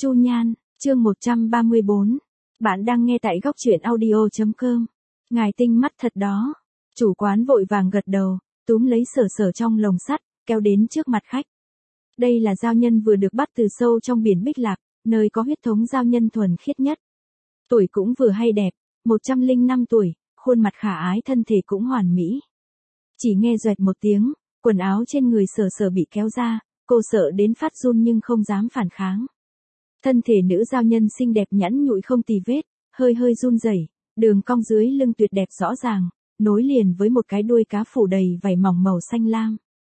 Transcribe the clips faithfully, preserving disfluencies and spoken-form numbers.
Chu Nhan, chương một trăm ba mươi bốn. Bạn đang nghe tại góc truyện audio chấm com. Ngài tinh mắt thật đó. Chủ quán vội vàng gật đầu, túm lấy Sở Sở trong lồng sắt, kéo đến trước mặt khách. Đây là giao nhân vừa được bắt từ sâu trong biển Bích Lạc, nơi có huyết thống giao nhân thuần khiết nhất. Tuổi cũng vừa hay đẹp, một trăm lẻ năm tuổi, khuôn mặt khả ái, thân thể cũng hoàn mỹ. Chỉ nghe doẹt một tiếng, quần áo trên người Sở Sở bị kéo ra, cô sợ đến phát run nhưng không dám phản kháng. Thân thể nữ giao nhân xinh đẹp nhẵn nhụi không tì vết, hơi hơi run rẩy, đường cong dưới lưng tuyệt đẹp rõ ràng, nối liền với một cái đuôi cá phủ đầy vảy mỏng màu xanh lam.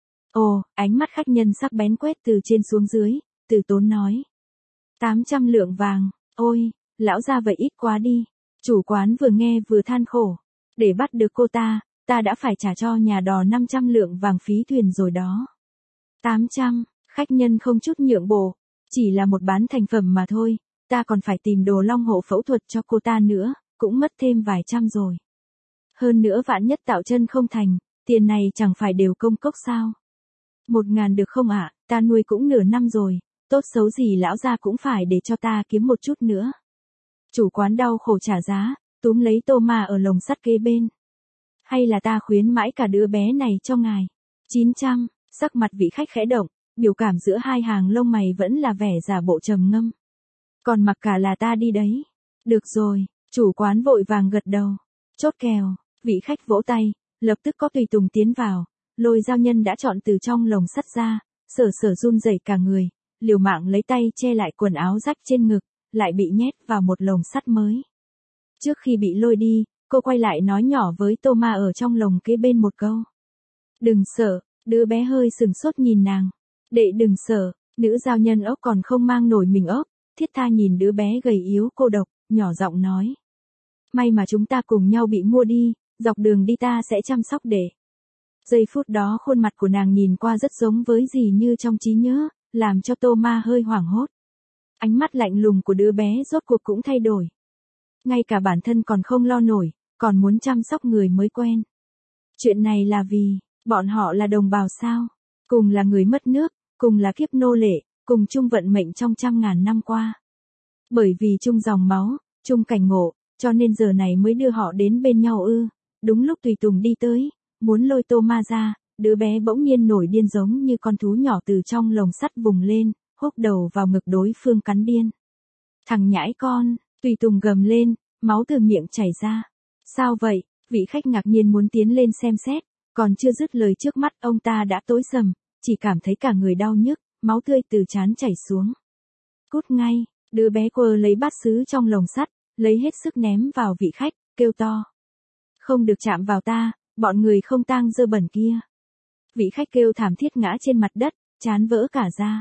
Ồ, ánh mắt khách nhân sắc bén quét từ trên xuống dưới, Từ Tốn nói. tám trăm lượng vàng, ôi, lão gia vậy ít quá đi. Chủ quán vừa nghe vừa than khổ. Để bắt được cô ta, ta đã phải trả cho nhà đò năm trăm lượng vàng phí thuyền rồi đó. tám trăm, khách nhân không chút nhượng bộ. Chỉ là một bán thành phẩm mà thôi, ta còn phải tìm đồ long hộ phẫu thuật cho cô ta nữa, cũng mất thêm vài trăm rồi. Hơn nữa vạn nhất tạo chân không thành, tiền này chẳng phải đều công cốc sao? Một ngàn được không ạ, ta nuôi cũng nửa năm rồi, tốt xấu gì lão gia cũng phải để cho ta kiếm một chút nữa. Chủ quán đau khổ trả giá, túm lấy tô ma ở lồng sắt kế bên. Hay là ta khuyến mãi cả đứa bé này cho ngài? chín trăm, sắc mặt vị khách khẽ động, biểu cảm giữa hai hàng lông mày vẫn là vẻ giả bộ trầm ngâm. Còn mặc cả là ta đi đấy. Được rồi, chủ quán vội vàng gật đầu. Chốt kèo, vị khách vỗ tay, lập tức có tùy tùng tiến vào, lôi giao nhân đã chọn từ trong lồng sắt ra, Sở Sở run rẩy cả người, liều mạng lấy tay che lại quần áo rách trên ngực, lại bị nhét vào một lồng sắt mới. Trước khi bị lôi đi, cô quay lại nói nhỏ với tô ma ở trong lồng kế bên một câu. Đừng sợ, đứa bé hơi sừng sốt nhìn nàng. Đệ đừng sợ, nữ giao nhân ốc còn không mang nổi mình ốc, thiết tha nhìn đứa bé gầy yếu cô độc, nhỏ giọng nói. May mà chúng ta cùng nhau bị mua đi, dọc đường đi ta sẽ chăm sóc đệ. Giây phút đó khuôn mặt của nàng nhìn qua rất giống với gì như trong trí nhớ, làm cho tô ma hơi hoảng hốt. Ánh mắt lạnh lùng của đứa bé rốt cuộc cũng thay đổi. Ngay cả bản thân còn không lo nổi, còn muốn chăm sóc người mới quen. Chuyện này là vì, bọn họ là đồng bào sao? Cùng là người mất nước, cùng là kiếp nô lệ, cùng chung vận mệnh trong trăm ngàn năm qua. Bởi vì chung dòng máu, chung cảnh ngộ, cho nên giờ này mới đưa họ đến bên nhau ư. Đúng lúc tùy tùng đi tới, muốn lôi tô ma ra, đứa bé bỗng nhiên nổi điên giống như con thú nhỏ từ trong lồng sắt vùng lên, húc đầu vào ngực đối phương cắn điên. Thằng nhãi con, tùy tùng gầm lên, máu từ miệng chảy ra. Sao vậy? Vị khách ngạc nhiên muốn tiến lên xem xét, còn chưa dứt lời trước mắt ông ta đã tối sầm, chỉ cảm thấy cả người đau nhức, máu tươi từ trán chảy xuống. Cút ngay, đứa bé quơ lấy bát sứ trong lồng sắt, lấy hết sức ném vào vị khách, kêu to. Không được chạm vào ta, bọn người không tang dơ bẩn kia. Vị khách kêu thảm thiết ngã trên mặt đất, trán vỡ cả ra.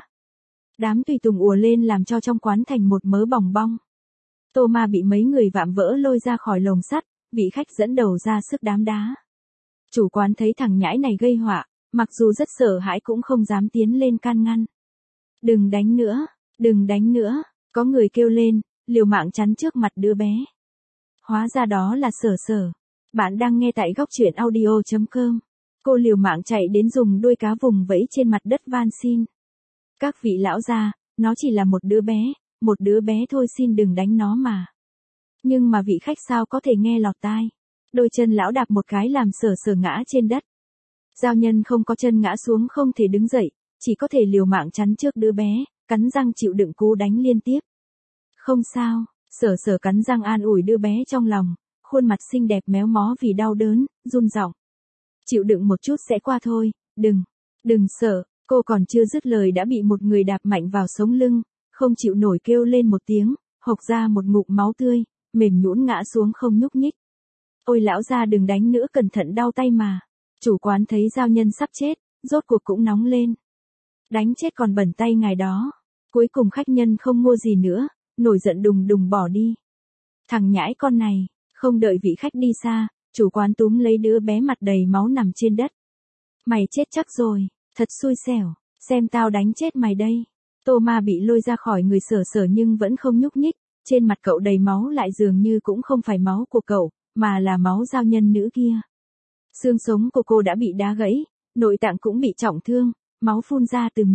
Đám tùy tùng ùa lên làm cho trong quán thành một mớ bòng bong. Tô ma bị mấy người vạm vỡ lôi ra khỏi lồng sắt, vị khách dẫn đầu ra sức đám đá. Chủ quán thấy thằng nhãi này gây họa, mặc dù rất sợ hãi cũng không dám tiến lên can ngăn. Đừng đánh nữa, đừng đánh nữa, có người kêu lên, liều mạng chắn trước mặt đứa bé. Hóa ra đó là Sở Sở. Bạn đang nghe tại góc truyện audio chấm com. Cô liều mạng chạy đến dùng đuôi cá vùng vẫy trên mặt đất van xin. Các vị lão gia, nó chỉ là một đứa bé, một đứa bé thôi, xin đừng đánh nó mà. Nhưng mà vị khách sao có thể nghe lọt tai. Đôi chân lão đạp một cái làm Sở Sở ngã trên đất. Giao nhân không có chân ngã xuống không thể đứng dậy, chỉ có thể liều mạng chắn trước đứa bé, cắn răng chịu đựng cú đánh liên tiếp. Không sao, Sở Sở cắn răng an ủi đứa bé trong lòng, khuôn mặt xinh đẹp méo mó vì đau đớn, run giọng. Chịu đựng một chút sẽ qua thôi, đừng, đừng sợ, cô còn chưa dứt lời đã bị một người đạp mạnh vào sống lưng, không chịu nổi kêu lên một tiếng, hộc ra một ngụm máu tươi, mềm nhũn ngã xuống không nhúc nhích. Ôi lão gia đừng đánh nữa, cẩn thận đau tay mà. Chủ quán thấy giao nhân sắp chết, rốt cuộc cũng nóng lên. Đánh chết còn bẩn tay ngài đó. Cuối cùng khách nhân không mua gì nữa, nổi giận đùng đùng bỏ đi. Thằng nhãi con này, không đợi vị khách đi xa, chủ quán túm lấy đứa bé mặt đầy máu nằm trên đất. Mày chết chắc rồi, thật xui xẻo, xem tao đánh chết mày đây. Tô ma bị lôi ra khỏi người Sở Sở nhưng vẫn không nhúc nhích, trên mặt cậu đầy máu lại dường như cũng không phải máu của cậu, mà là máu giao nhân nữ kia. Xương sống của cô đã bị đá gãy, nội tạng cũng bị trọng thương, máu phun ra từ miệng,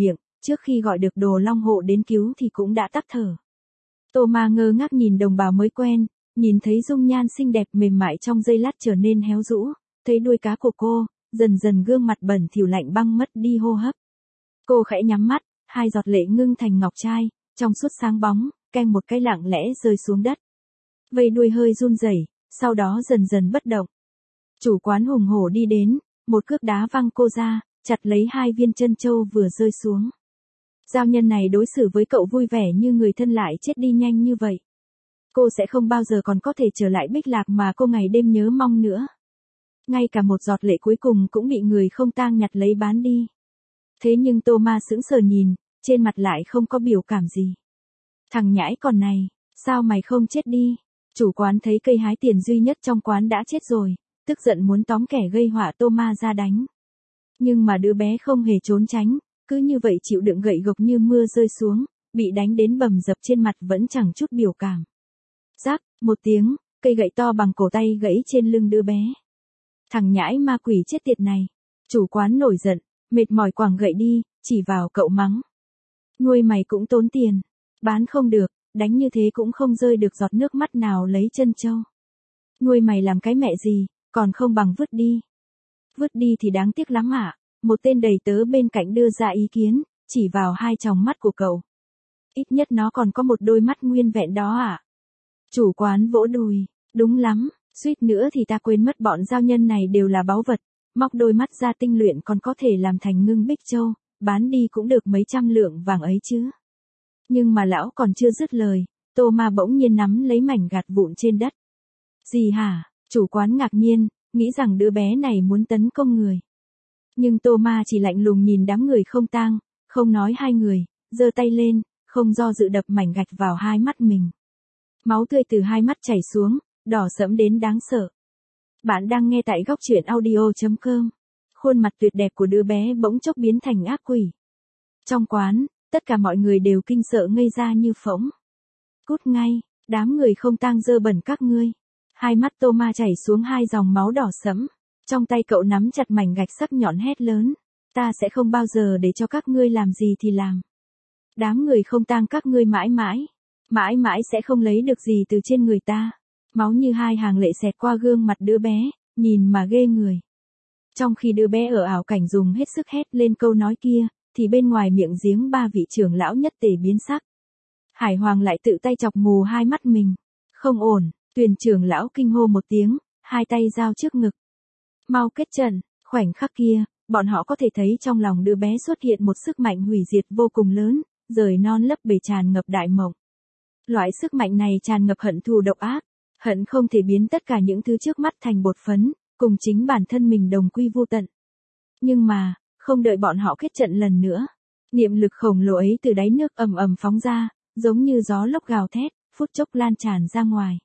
trước khi gọi được Đồ Long hộ đến cứu thì cũng đã tắc thở. Tô Ma ngơ ngác nhìn đồng bào mới quen, nhìn thấy dung nhan xinh đẹp mềm mại trong giây lát trở nên héo rũ, thấy đuôi cá của cô, dần dần gương mặt bẩn thỉu lạnh băng mất đi hô hấp. Cô khẽ nhắm mắt, hai giọt lệ ngưng thành ngọc trai, trong suốt sáng bóng, keng một cái lặng lẽ rơi xuống đất. Vây đuôi hơi run rẩy, sau đó dần dần bất động. Chủ quán hùng hổ đi đến, một cước đá văng cô ra, chặt lấy hai viên chân châu vừa rơi xuống. Giao nhân này đối xử với cậu vui vẻ như người thân lại chết đi nhanh như vậy. Cô sẽ không bao giờ còn có thể trở lại Bích Lạc mà cô ngày đêm nhớ mong nữa. Ngay cả một giọt lệ cuối cùng cũng bị người không tang nhặt lấy bán đi. Thế nhưng Tô Ma sững sờ nhìn, trên mặt lại không có biểu cảm gì. Thằng nhãi con này, sao mày không chết đi? Chủ quán thấy cây hái tiền duy nhất trong quán đã chết rồi, tức giận muốn tóm kẻ gây họa Tô Ma ra đánh. Nhưng mà đứa bé không hề trốn tránh, cứ như vậy chịu đựng gậy gộc như mưa rơi xuống, bị đánh đến bầm dập trên mặt vẫn chẳng chút biểu cảm. Rắc, một tiếng, cây gậy to bằng cổ tay gãy trên lưng đứa bé. Thằng nhãi ma quỷ chết tiệt này. Chủ quán nổi giận, mệt mỏi quẳng gậy đi, chỉ vào cậu mắng. Nuôi mày cũng tốn tiền, bán không được, đánh như thế cũng không rơi được giọt nước mắt nào lấy chân châu. Nuôi mày làm cái mẹ gì, còn không bằng vứt đi. Vứt đi thì đáng tiếc lắm ạ. Một tên đầy tớ bên cạnh đưa ra ý kiến, chỉ vào hai tròng mắt của cậu. Ít nhất nó còn có một đôi mắt nguyên vẹn đó ạ. Chủ quán vỗ đùi, đúng lắm, suýt nữa thì ta quên mất bọn giao nhân này đều là báu vật, móc đôi mắt ra tinh luyện còn có thể làm thành ngưng bích châu, bán đi cũng được mấy trăm lượng vàng ấy chứ. Nhưng mà lão còn chưa dứt lời, Tô Ma bỗng nhiên nắm lấy mảnh gạt vụn trên đất. Gì hả? Chủ quán ngạc nhiên, nghĩ rằng đứa bé này muốn tấn công người. Nhưng Tô Ma chỉ lạnh lùng nhìn đám người không tang, không nói hai người, giơ tay lên, không do dự đập mảnh gạch vào hai mắt mình. Máu tươi từ hai mắt chảy xuống, đỏ sẫm đến đáng sợ. Bạn đang nghe tại góc truyện audio chấm com. Khuôn mặt tuyệt đẹp của đứa bé bỗng chốc biến thành ác quỷ. Trong quán, tất cả mọi người đều kinh sợ ngây ra như phỗng. Cút ngay, đám người không tang dơ bẩn các ngươi. Hai mắt Tô Ma chảy xuống hai dòng máu đỏ sẫm. Trong tay cậu nắm chặt mảnh gạch sắc nhọn hét lớn. Ta sẽ không bao giờ để cho các ngươi làm gì thì làm. Đám người không tang các ngươi mãi mãi. Mãi mãi sẽ không lấy được gì từ trên người ta. Máu như hai hàng lệ xẹt qua gương mặt đứa bé, nhìn mà ghê người. Trong khi đứa bé ở ảo cảnh dùng hết sức hét lên câu nói kia, thì bên ngoài miệng giếng ba vị trưởng lão nhất tề biến sắc. Hải Hoàng lại tự tay chọc mù hai mắt mình. Không ổn, Tuyền trưởng lão kinh hô một tiếng, hai tay giao trước ngực. Mau kết trận, khoảnh khắc kia, bọn họ có thể thấy trong lòng đứa bé xuất hiện một sức mạnh hủy diệt vô cùng lớn, rời non lấp bể tràn ngập đại mộng. Loại sức mạnh này tràn ngập hận thù độc ác, hận không thể biến tất cả những thứ trước mắt thành bột phấn, cùng chính bản thân mình đồng quy vu tận. Nhưng mà, không đợi bọn họ kết trận lần nữa, niệm lực khổng lồ ấy từ đáy nước ầm ầm phóng ra, giống như gió lốc gào thét, phút chốc lan tràn ra ngoài.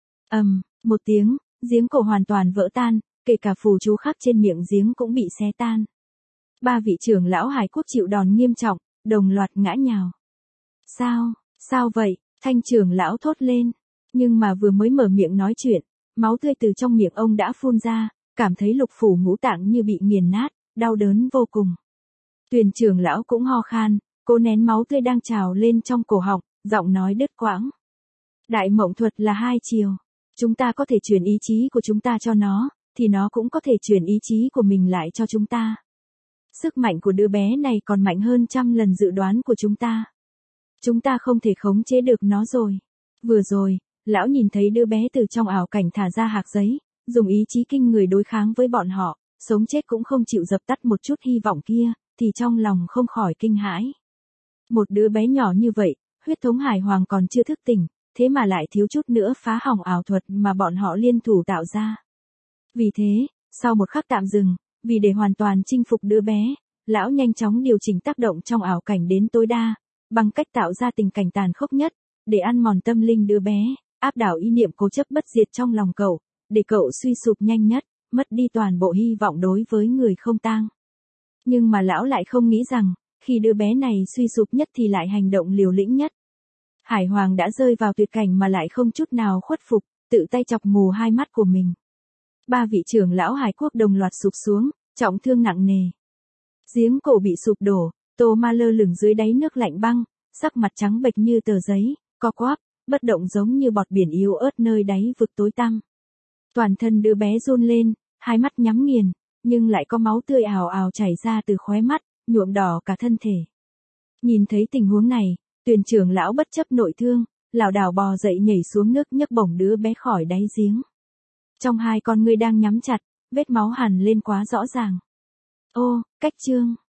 Ầm, một tiếng, giếng cổ hoàn toàn vỡ tan, kể cả phù chú khắc trên miệng giếng cũng bị xé tan. Ba vị trưởng lão Hải Quốc chịu đòn nghiêm trọng, đồng loạt ngã nhào. Sao, sao vậy? Thanh trưởng lão thốt lên. Nhưng mà vừa mới mở miệng nói chuyện, máu tươi từ trong miệng ông đã phun ra, cảm thấy lục phủ ngũ tạng như bị nghiền nát, đau đớn vô cùng. Tuyền trưởng lão cũng ho khan, cố nén máu tươi đang trào lên trong cổ họng, giọng nói đứt quãng. Đại mộng thuật là hai chiều. Chúng ta có thể truyền ý chí của chúng ta cho nó, thì nó cũng có thể truyền ý chí của mình lại cho chúng ta. Sức mạnh của đứa bé này còn mạnh hơn trăm lần dự đoán của chúng ta. Chúng ta không thể khống chế được nó rồi. Vừa rồi, lão nhìn thấy đứa bé từ trong ảo cảnh thả ra hạc giấy, dùng ý chí kinh người đối kháng với bọn họ, sống chết cũng không chịu dập tắt một chút hy vọng kia, thì trong lòng không khỏi kinh hãi. Một đứa bé nhỏ như vậy, huyết thống Hải Hoàng còn chưa thức tỉnh, thế mà lại thiếu chút nữa phá hỏng ảo thuật mà bọn họ liên thủ tạo ra. Vì thế, sau một khắc tạm dừng, vì để hoàn toàn chinh phục đứa bé, lão nhanh chóng điều chỉnh tác động trong ảo cảnh đến tối đa, bằng cách tạo ra tình cảnh tàn khốc nhất, để ăn mòn tâm linh đứa bé, áp đảo ý niệm cố chấp bất diệt trong lòng cậu, để cậu suy sụp nhanh nhất, mất đi toàn bộ hy vọng đối với người không tang. Nhưng mà lão lại không nghĩ rằng, khi đứa bé này suy sụp nhất thì lại hành động liều lĩnh nhất. Hải Hoàng đã rơi vào tuyệt cảnh mà lại không chút nào khuất phục, tự tay chọc mù hai mắt của mình. Ba vị trưởng lão Hải Quốc đồng loạt sụp xuống, trọng thương nặng nề. Giếng cổ bị sụp đổ, Tô Ma lơ lửng dưới đáy nước lạnh băng, sắc mặt trắng bệch như tờ giấy, co quắp, bất động giống như bọt biển yếu ớt nơi đáy vực tối tăm. Toàn thân đứa bé run lên, hai mắt nhắm nghiền, nhưng lại có máu tươi ào ào chảy ra từ khóe mắt, nhuộm đỏ cả thân thể. Nhìn thấy tình huống này, Tuyền trưởng lão bất chấp nội thương, lảo đảo bò dậy nhảy xuống nước nhấc bổng đứa bé khỏi đáy giếng. Trong hai con ngươi đang nhắm chặt, vết máu hằn lên quá rõ ràng. Ô, cách chương.